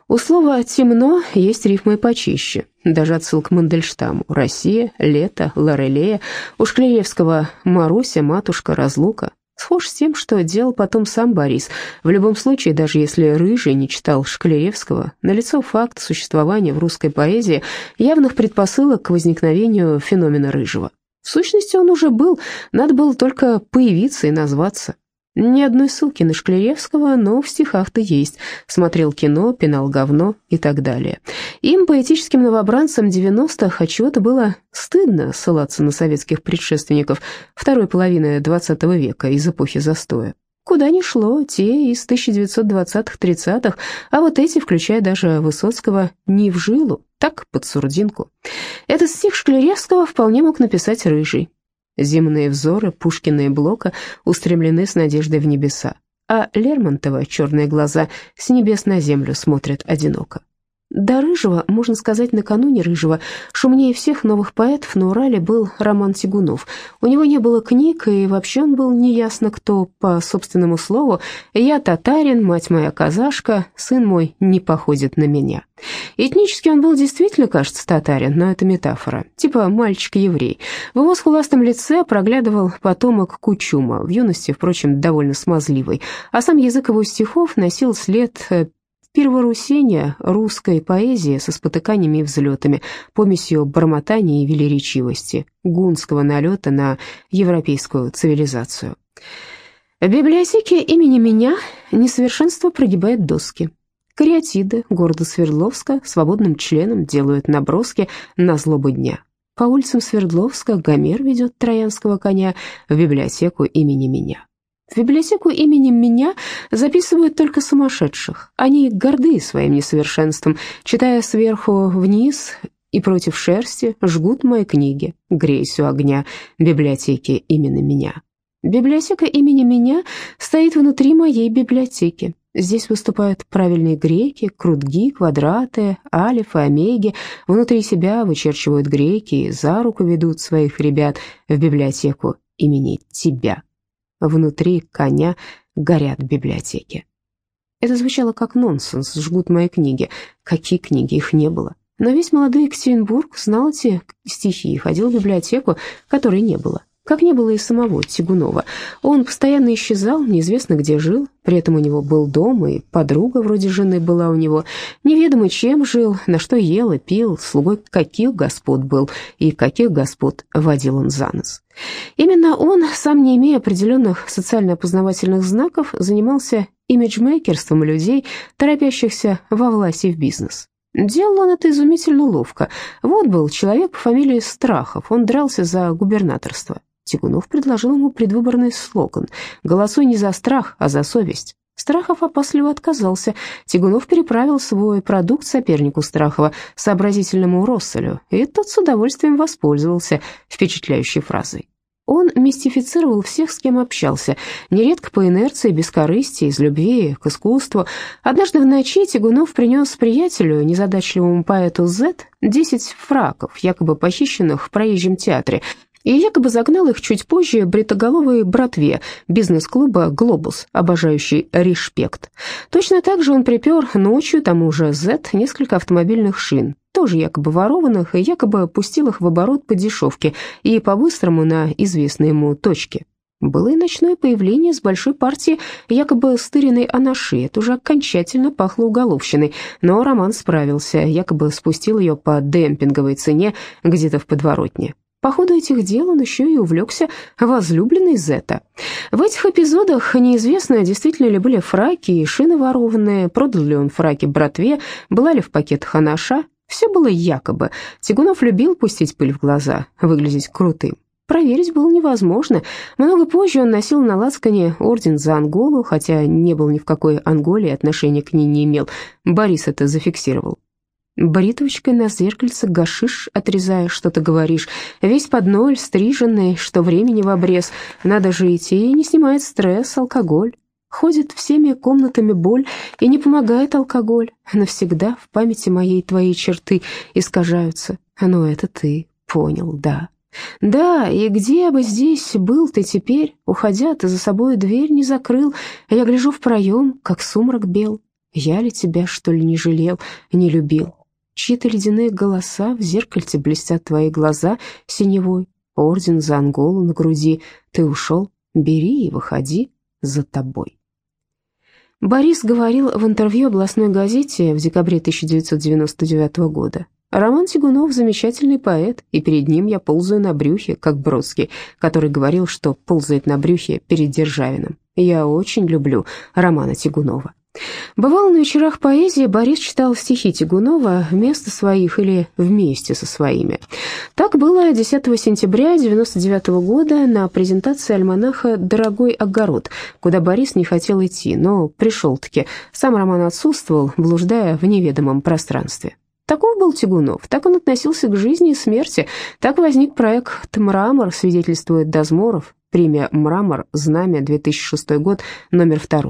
У слова «темно» есть рифмы почище. Даже отсылка к Мандельштаму. «Россия», «Лето», «Лорелея». У Шкляревского «Маруся», «Матушка», «Разлука». Схож с тем, что делал потом сам Борис. В любом случае, даже если Рыжий не читал Шкляревского, налицо факт существования в русской поэзии явных предпосылок к возникновению феномена Рыжего. В сущности, он уже был, надо было только появиться и назваться. Ни одной ссылки на Шкляревского, но в стихах-то есть. Смотрел кино, пинал говно и так далее. Им, поэтическим новобранцам 90-х, отчего-то было стыдно ссылаться на советских предшественников второй половины XX века из эпохи застоя. Куда ни шло, те из 1920-30-х, а вот эти, включая даже Высоцкого, не в жилу, так, под сурдинку. Этот стих Шкляревского вполне мог написать Рыжий. Земные взоры Пушкина и Блока устремлены с надеждой в небеса, а Лермонтова черные глаза с небес на землю смотрят одиноко. До Рыжего, можно сказать, накануне Рыжего, шумнее всех новых поэтов на Урале был Роман Тягунов. У него не было книг, и вообще он был неясно кто, по собственному слову. «Я татарин, мать моя казашка, сын мой не походит на меня». Этнически он был действительно, кажется, татарин, но это метафора, типа мальчик-еврей. В его скуластом лице проглядывал потомок Кучума, в юности, впрочем, довольно смазливый, а сам язык его стихов носил след перворусения русской поэзии со спотыканиями и взлетами, помесью бормотания и велеречивости, гунского налета на европейскую цивилизацию. В библиотеке имени меня несовершенство прогибает доски. Кариатиды города Свердловска свободным членом делают наброски на злобу дня. По улицам Свердловска Гомер ведет троянского коня в библиотеку имени меня. В библиотеку имени меня записывают только сумасшедших. Они горды своим несовершенством, читая сверху вниз и против шерсти, жгут мои книги, греясь у огня библиотеки имени меня. Библиотека имени меня стоит внутри моей библиотеки. Здесь выступают правильные греки, крутги, квадраты, алифы, омеги. Внутри себя вычерчивают греки и за руку ведут своих ребят в библиотеку имени тебя. Внутри коня горят библиотеки. Это звучало как нонсенс, жгут мои книги. Какие книги? Их не было. Но весь молодой Екатеринбург знал эти стихи и ходил в библиотеку, которой не было. Как не было и самого Тягунова. Он постоянно исчезал, неизвестно где жил, при этом у него был дом, и подруга вроде жены была у него. Неведомо чем жил, на что ел и пил, слугой каких господ был, и каких господ водил он за нос. Именно он, сам не имея определенных социально-опознавательных знаков, занимался имиджмейкерством людей, торопящихся во власть и в бизнес. Делал он это изумительно ловко. Вот был человек по фамилии Страхов, он дрался за губернаторство. Тягунов предложил ему предвыборный слоган «Голосуй не за страх, а за совесть». Страхов опасливо отказался. Тягунов переправил свой продукт сопернику Страхова, сообразительному Росселю, и тот с удовольствием воспользовался впечатляющей фразой. Он мистифицировал всех, с кем общался, нередко по инерции, без корысти, из любви к искусству. Однажды в ночи Тягунов принес приятелю, незадачливому поэту З, 10 фраков, якобы похищенных в проезжем театре, и якобы загнал их чуть позже бритоголовой братве бизнес-клуба «Глобус», обожающий «Респект». Точно так же он припер ночью тому же З несколько автомобильных шин, тоже якобы ворованных, и якобы пустил их в оборот по дешевке и по-быстрому на известные ему точки. Было и ночное появление с большой партией якобы стыренной анаши. Это уже окончательно пахло уголовщиной, но Роман справился, якобы спустил ее по демпинговой цене где-то в подворотне. По ходу этих дел он еще и увлекся возлюбленной Зета. В этих эпизодах неизвестно, действительно ли были фраки и шины ворованные, продал ли он фраки братве, была ли в пакетах анаша. Все было якобы. Тягунов любил пустить пыль в глаза, выглядеть крутым. Проверить было невозможно. Много позже он носил на лацкане орден за Анголу, хотя не был ни в какой Анголе и отношения к ней не имел. Борис это зафиксировал. Бритвочкой на зеркальце гашиш, отрезая, что-то говоришь. Весь под ноль, стриженный, что времени в обрез. Надо жить, и не снимает стресс, алкоголь. Ходит всеми комнатами боль, и не помогает алкоголь. Навсегда в памяти моей твои черты искажаются. Но это ты понял, да. Да, и где бы здесь был ты теперь, уходя, ты за собой дверь не закрыл. Я гляжу в проем, как сумрак бел. Я ли тебя, что ли, не жалел, не любил? Чьи-то ледяные голоса, в зеркальце блестят твои глаза синевой. Орден за Анголу на груди. Ты ушел, бери и выходи, за тобой. Борис говорил в интервью областной газете в декабре 1999 года. Роман Тягунов – замечательный поэт, и перед ним я ползаю на брюхе, как Бродский, который говорил, что ползает на брюхе перед Державиным. Я очень люблю Романа Тягунова. Бывало, на вечерах поэзии Борис читал стихи Тягунова вместо своих или вместе со своими. Так было 10 сентября 1999 года на презентации альманаха «Дорогой огород», куда Борис не хотел идти, но пришел-таки. Сам Роман отсутствовал, блуждая в неведомом пространстве. Таков был Тягунов, так он относился к жизни и смерти, так возник проект «Мрамор», свидетельствует Дозморов, премия «Мрамор», знамя, 2006 год, номер 2.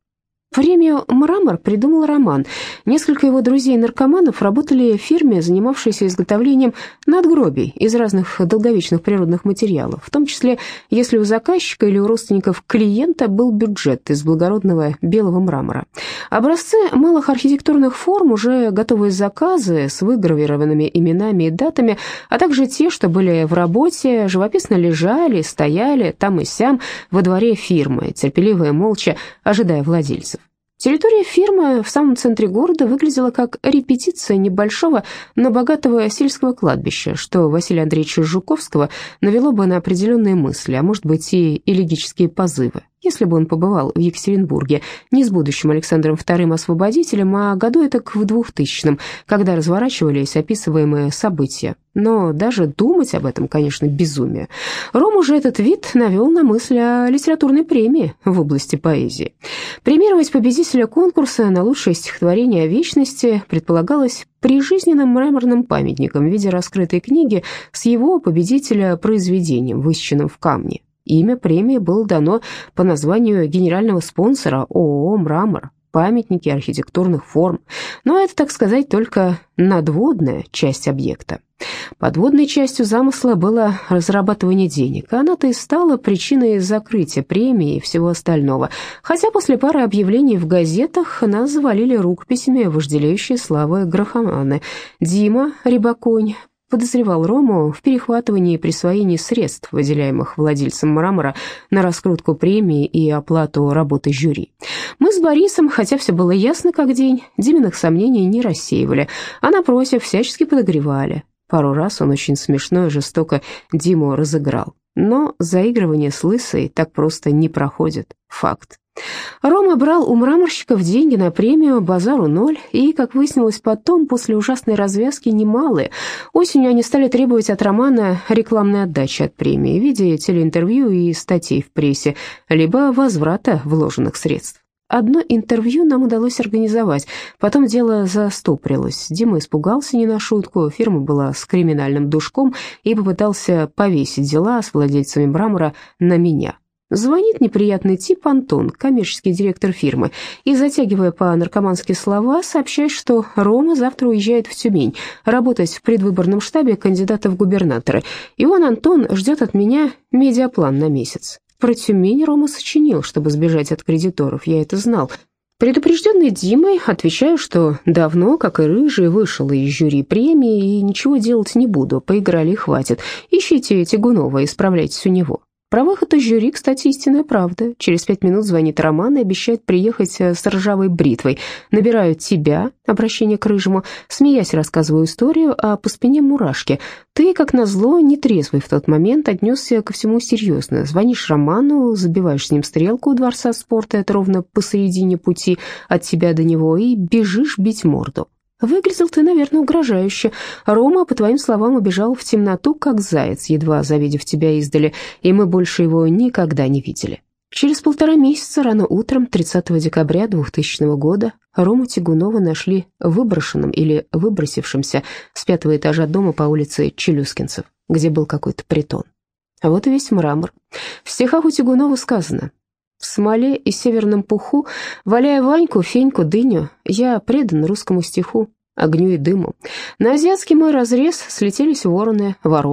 Премию «Мрамор» придумал Роман. Несколько его друзей-наркоманов работали в фирме, занимавшейся изготовлением надгробий из разных долговечных природных материалов, в том числе, если у заказчика или у родственников клиента был бюджет из благородного белого мрамора. Образцы малых архитектурных форм, уже готовые заказы с выгравированными именами и датами, а также те, что были в работе, живописно лежали, стояли там и сям во дворе фирмы, терпеливо и молча ожидая владельцев. Территория фирмы в самом центре города выглядела как репетиция небольшого, но богатого сельского кладбища, что Василия Андреевича Жуковского навело бы на определенные мысли, а может быть и элегические позывы, если бы он побывал в Екатеринбурге не с будущим Александром II Освободителем, а году этак в 2000-м, когда разворачивались описываемые события. Но даже думать об этом, конечно, безумие. Рому же этот вид навел на мысль о литературной премии в области поэзии. Премировать победителя конкурса на лучшее стихотворение о вечности предполагалось прижизненным мраморным памятником в виде раскрытой книги с его, победителя, произведением, высеченным в камне. Имя премии было дано по названию генерального спонсора ООО «Мрамор», памятники архитектурных форм. Но это, так сказать, только надводная часть объекта. Подводной частью замысла было разрабатывание денег, а она-то и стала причиной закрытия премии и всего остального. Хотя после пары объявлений в газетах нас завалили рукописями вожделеющие славы графоманы. Дима Рябоконь подозревал Рому в перехватывании и присвоении средств, выделяемых владельцам «Мрамора» на раскрутку премии и оплату работы жюри. Мы с Борисом, хотя все было ясно как день, Диминых сомнений не рассеивали, а напротив всячески подогревали. Пару раз он очень смешно и жестоко Диму разыграл. Но заигрывание с лысой так просто не проходит. Факт. Рома брал у мраморщиков деньги на премию, базару ноль, и, как выяснилось потом, после ужасной развязки немалые. Осенью они стали требовать от Романа рекламной отдачи от премии в виде телеинтервью и статей в прессе, либо возврата вложенных средств. Одно интервью нам удалось организовать, потом дело застопорилось. Дима испугался не на шутку, фирма была с криминальным душком и попытался повесить дела с владельцами «Мрамора» на меня. Звонит неприятный тип Антон, коммерческий директор фирмы, и, затягивая по-наркомански слова, сообщает, что Рома завтра уезжает в Тюмень работать в предвыборном штабе кандидата в губернаторы, и он, Антон, ждет от меня медиаплан на месяц. Про Тюмень Рома сочинил, чтобы сбежать от кредиторов, я это знал. Предупрежденный Димой, отвечаю, что давно, как и Рыжий, вышел из жюри премии и ничего делать не буду, поиграли и хватит. Ищите Тягунова и исправляйтесь у него. Про выход из жюри, кстати, истинная правда. Через 5 минут звонит Роман и обещает приехать с ржавой бритвой. Набираю тебя, обращение к Рыжему, смеясь рассказываю историю, а по спине мурашки. Ты, как назло, нетрезвый в тот момент, отнесся ко всему серьезно. Звонишь Роману, забиваешь с ним стрелку у Дворца спорта, это ровно посередине пути от тебя до него, и бежишь бить морду. Выглядел ты, наверное, угрожающе. Рома, по твоим словам, убежал в темноту, как заяц, едва завидев тебя издали, и мы больше его никогда не видели. Через 1,5 месяца, рано утром, 30 декабря 2000 года, Рому Тягунова нашли выброшенным или выбросившимся с 5-го этажа дома по улице Челюскинцев, где был какой-то притон. А вот и весь «Мрамор». В стихах у Тягунова сказано: «В смоле и северном пуху, валяя Ваньку, Феньку, дыню, я предан русскому стиху, огню и дыму. На азиатский мой разрез слетелись вороны,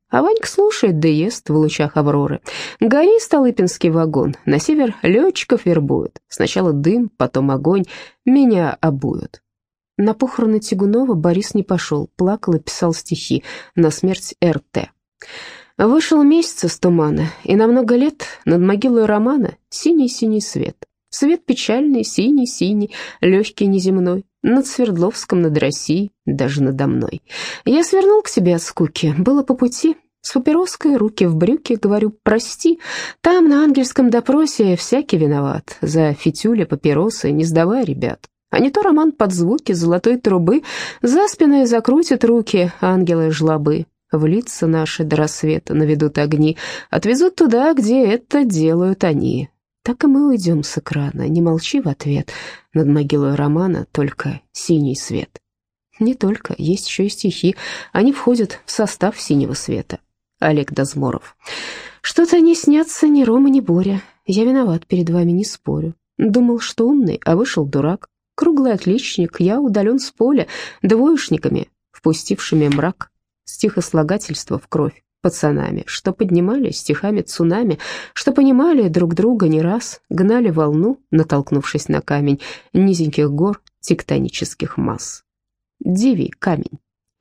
А Ванька слушает да ест в лучах авроры. Гори, Столыпинский вагон, на север летчиков вербуют. Сначала дым, потом огонь, меня обуют. На похороны Тягунова Борис не пошел, плакал и писал стихи на смерть РТ. Вышел месяц из тумана, и на много лет над могилой романа синий-синий свет. Свет печальный, синий-синий, легкий неземной, над Свердловском, над Россией, даже надо мной. Я свернул к себе от скуки, было по пути, с папироской, руки в брюки, говорю «прости». Там на ангельском допросе всякий виноват, за фитюля, папиросы, не сдавай, ребят. А не то роман под звуки золотой трубы за спиной закрутят руки ангелы-жлобы. В лица наши до рассвета наведут огни, отвезут туда, где это делают они. Так и мы уйдем с экрана, не молчи в ответ. Над могилой романа только синий свет. Не только, есть еще и стихи, они входят в состав синего света. Олег Дозморов. Что-то не снятся ни Рома, ни Боря. Я виноват перед вами, не спорю. Думал, что умный, а вышел дурак. Круглый отличник, я удален с поля двоечниками, впустившими мрак. Стихослагательство в кровь пацанами, что поднимали стихами цунами, что понимали друг друга не раз, гнали волну, натолкнувшись на камень низеньких гор тектонических масс. Дивий камень.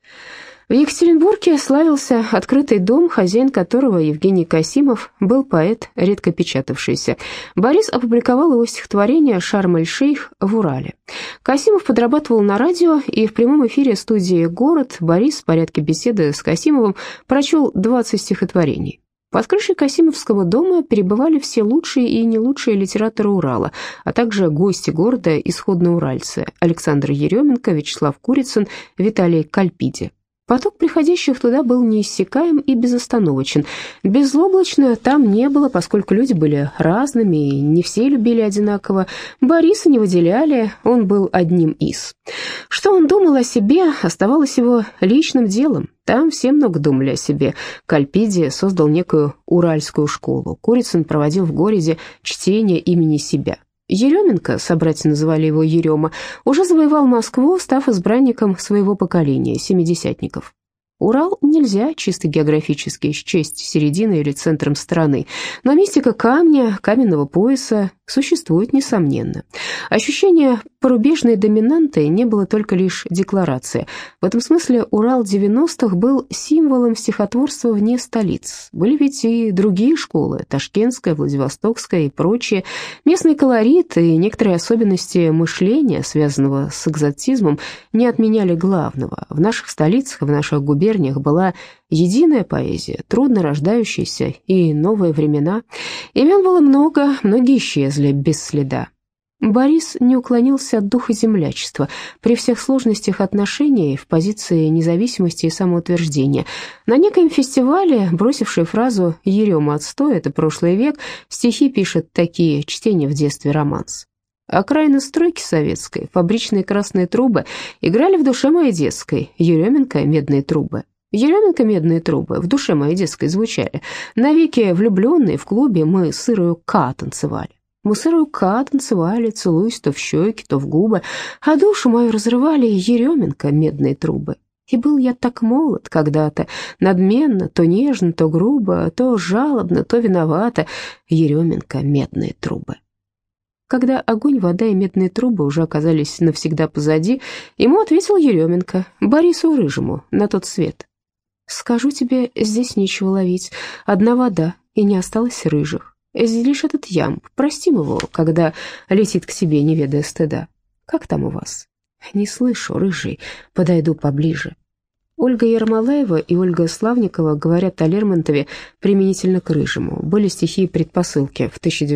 В Екатеринбурге славился открытый дом, хозяин которого, Евгений Касимов, был поэт, редко печатавшийся. Борис опубликовал его стихотворение «Шарм-эль-Шейх» в Урале. Касимов подрабатывал на радио, и в прямом эфире студии «Город» Борис в порядке беседы с Касимовым прочел 20 стихотворений. Под крышей Касимовского дома перебывали все лучшие и не лучшие литераторы Урала, а также гости города, исходноуральцы Александр Еременко, Вячеслав Курицын, Виталий Кальпиди. Поток приходящих туда был неиссякаем и безостановочен. Безоблачно там не было, поскольку люди были разными, и не все любили одинаково. Бориса не выделяли, он был одним из. Что он думал о себе, оставалось его личным делом. Там все много думали о себе. Кальпиди создал некую уральскую школу. Курицын проводил в городе чтение имени себя. Еременко, собратья называли его Ерема, уже завоевал Москву, став избранником своего поколения, семидесятников. Урал нельзя чисто географически счесть серединой или центром страны, но мистика камня, каменного пояса существует, несомненно. Ощущение порубежной доминанты не было только лишь декларацией. В этом смысле Урал 90-х был символом стихотворства вне столиц. Были ведь и другие школы, Ташкентская, Владивостокская и прочие. Местный колорит и некоторые особенности мышления, связанного с экзотизмом, не отменяли главного. В наших столицах, в наших губерниях была единая поэзия, трудно рождающаяся, и новые времена. Имен было много, многие исчезли без следа. Борис не уклонился от духа землячества при всех сложностях отношений в позиции независимости и самоутверждения. На некоем фестивале, бросивший фразу «Ерема отстой, это прошлый век», стихи пишет такие: чтения в детстве романс. Окраины стройки советской, фабричные красные трубы играли в душе моей детской, Еременко — медные трубы. Еременко медные трубы в душе моей детской звучали. Навеки влюбленные в клубе мы сырую ка танцевали. Мы сырую ка танцевали, целуясь то в щеки, то в губы, а душу мою разрывали Еременко медные трубы. И был я так молод когда-то, надменно, то нежно, то грубо, то жалобно, то виновато, Еременко медные трубы. Когда огонь, вода и медные трубы уже оказались навсегда позади, ему ответил Еременко, Борису Рыжему, на тот свет. «Скажу тебе, здесь нечего ловить, одна вода, и не осталось рыжих. Здесь лишь этот ямб, простим его, когда летит к тебе, не ведая стыда. Как там у вас?» «Не слышу, рыжий, подойду поближе». Ольга Ермолаева и Ольга Славникова говорят о Лермонтове применительно к Рыжему. Были стихи и предпосылки в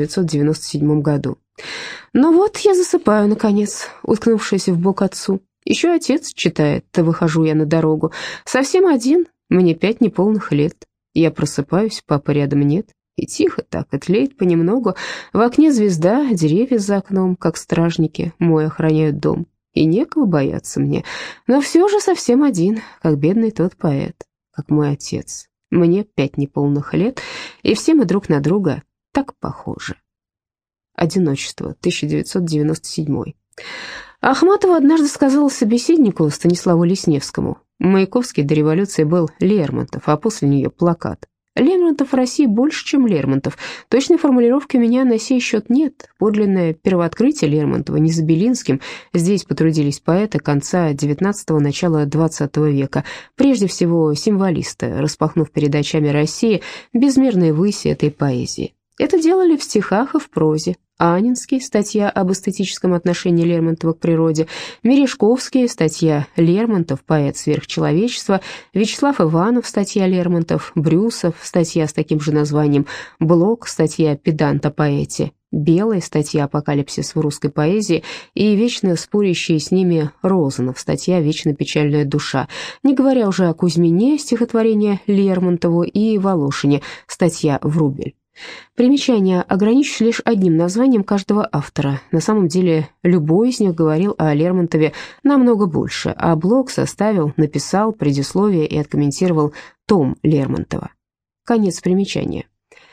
1997 году. «Ну вот, я засыпаю, наконец, уткнувшись в бок отцу. Еще отец читает, то выхожу я на дорогу. Совсем один, мне 5 неполных лет. Я просыпаюсь, папы рядом нет. И тихо так, и тлеет понемногу. В окне звезда, деревья за окном, как стражники, мой охраняют дом. И некого бояться мне, но все же совсем один, как бедный тот поэт, как мой отец. Мне 5 неполных лет, и все мы друг на друга так похожи». «Одиночество», 1997. Ахматова однажды сказала собеседнику Станиславу Лесневскому: Маяковский до революции был Лермонтов, а после нее плакат. Лермонтов в России больше, чем Лермонтов. Точной формулировки у меня на сей счет нет. Подлинное первооткрытие Лермонтова не за Белинским. Здесь потрудились поэты конца XIX – начала XX века. Прежде всего символисты, распахнув перед очами России безмерные выси этой поэзии. Это делали в стихах и в прозе. Анинский, статья об эстетическом отношении Лермонтова к природе, Мережковский, статья «Лермонтов. Поэт сверхчеловечества», Вячеслав Иванов, статья «Лермонтов», Брюсов, статья с таким же названием, Блок, статья «Педант о поэте», Белая, статья «Апокалипсис в русской поэзии» и вечно спорящие с ними Розанов, статья «Вечно печальная душа», не говоря уже о Кузьмине, стихотворение Лермонтову, и Волошине, статья «Врубель». Примечание: ограничусь лишь одним названием каждого автора. На самом деле, любой из них говорил о Лермонтове намного больше, а Блок составил, написал предисловие и откомментировал том Лермонтова. Конец примечания.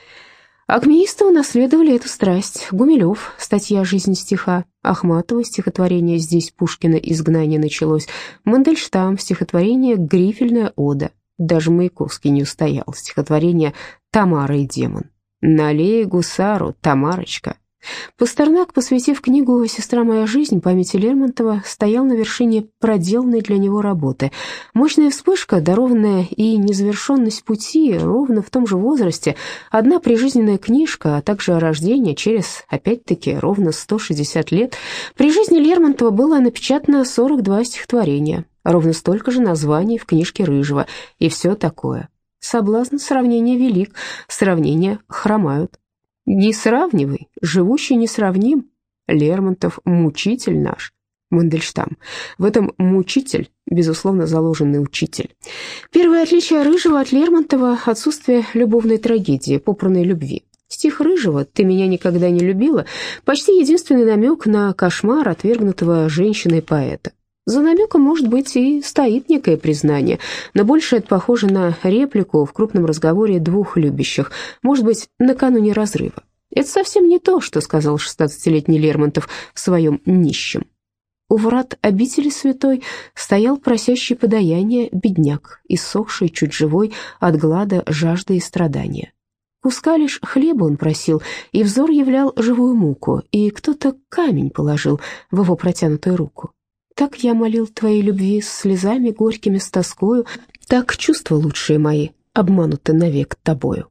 Акмеистовы наследовали эту страсть. Гумилев, статья «Жизнь стиха», Ахматова, стихотворение «Здесь Пушкина изгнание началось», Мандельштам, стихотворение «Грифельная ода». Даже Маяковский не устоял, стихотворение «Тамара и демон». «Налей гусару, Тамарочка». Пастернак, посвятив книгу «Сестра моя жизнь» памяти Лермонтова, стоял на вершине проделанной для него работы. Мощная вспышка, дарованная и незавершенность пути ровно в том же возрасте, одна прижизненная книжка, а также рождение через, опять-таки, ровно 160 лет. При жизни Лермонтова было напечатано 42 стихотворения, ровно столько же названий в книжке Рыжего, и все такое. Соблазн сравнения велик, сравнения хромают. Не сравнивай, живущий несравним. Лермонтов – мучитель наш. Мандельштам. В этом мучитель, безусловно, заложенный учитель. Первое отличие Рыжего от Лермонтова – отсутствие любовной трагедии, попранной любви. Стих Рыжего «Ты меня никогда не любила» – почти единственный намек на кошмар отвергнутого женщиной поэта. За намеком, может быть, и стоит некое признание, но больше это похоже на реплику в крупном разговоре двух любящих, может быть, накануне разрыва. Это совсем не то, что сказал 16-летний Лермонтов в своем «Нищем». У врат обители святой стоял просящий подаяние бедняк, иссохший, чуть живой от глада, жажды и страдания. Куска лишь хлеба он просил, и взор являл живую муку, и кто-то камень положил в его протянутую руку. Так я молил твоей любви с слезами горькими, с тоскою, так чувства лучшие мои обмануты навек тобою.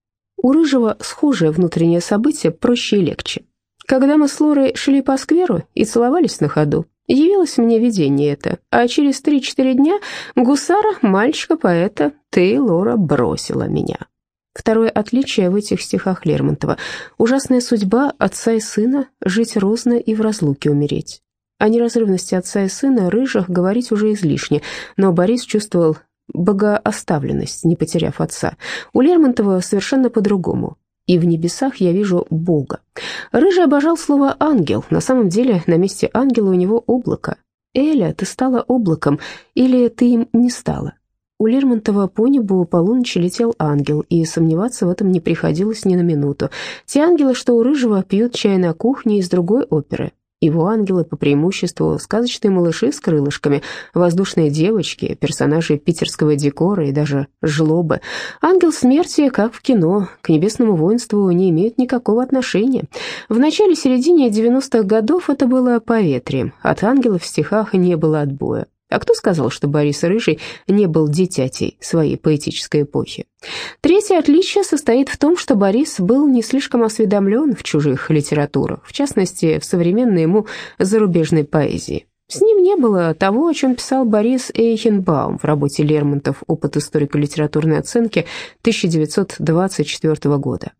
У Рыжего схожее внутреннее событие, проще и легче. Когда мы с Лорой шли по скверу и целовались на ходу, явилось мне видение это, а через 3-4 дня гусара, мальчика-поэта, ты, Лора, бросила меня. Второе отличие в этих стихах Лермонтова – ужасная судьба отца и сына жить розно и в разлуке умереть. О неразрывности отца и сына Рыжих говорить уже излишне, но Борис чувствовал богооставленность, не потеряв отца. У Лермонтова совершенно по-другому. И в небесах я вижу Бога. Рыжий обожал слово «ангел». На самом деле на месте ангела у него облако. «Эля, ты стала облаком, или ты им не стала?» У Лермонтова по небу полуночи летел ангел, и сомневаться в этом не приходилось ни на минуту. Те ангелы, что у Рыжего, пьют чай на кухне из другой оперы. Его ангелы по преимуществу сказочные малыши с крылышками, воздушные девочки, персонажи питерского декора и даже жлобы. Ангел смерти, как в кино, к небесному воинству не имеет никакого отношения. В начале-середине 90-х годов это было поветрием, от ангелов в стихах не было отбоя. А кто сказал, что Борис Рыжий не был дитятей своей поэтической эпохи? Третье отличие состоит в том, что Борис был не слишком осведомлен в чужих литературах, в частности, в современной ему зарубежной поэзии. С ним не было того, о чем писал Борис Эйхенбаум в работе «Лермонтов. Опыт историко-литературной оценки» 1924 года.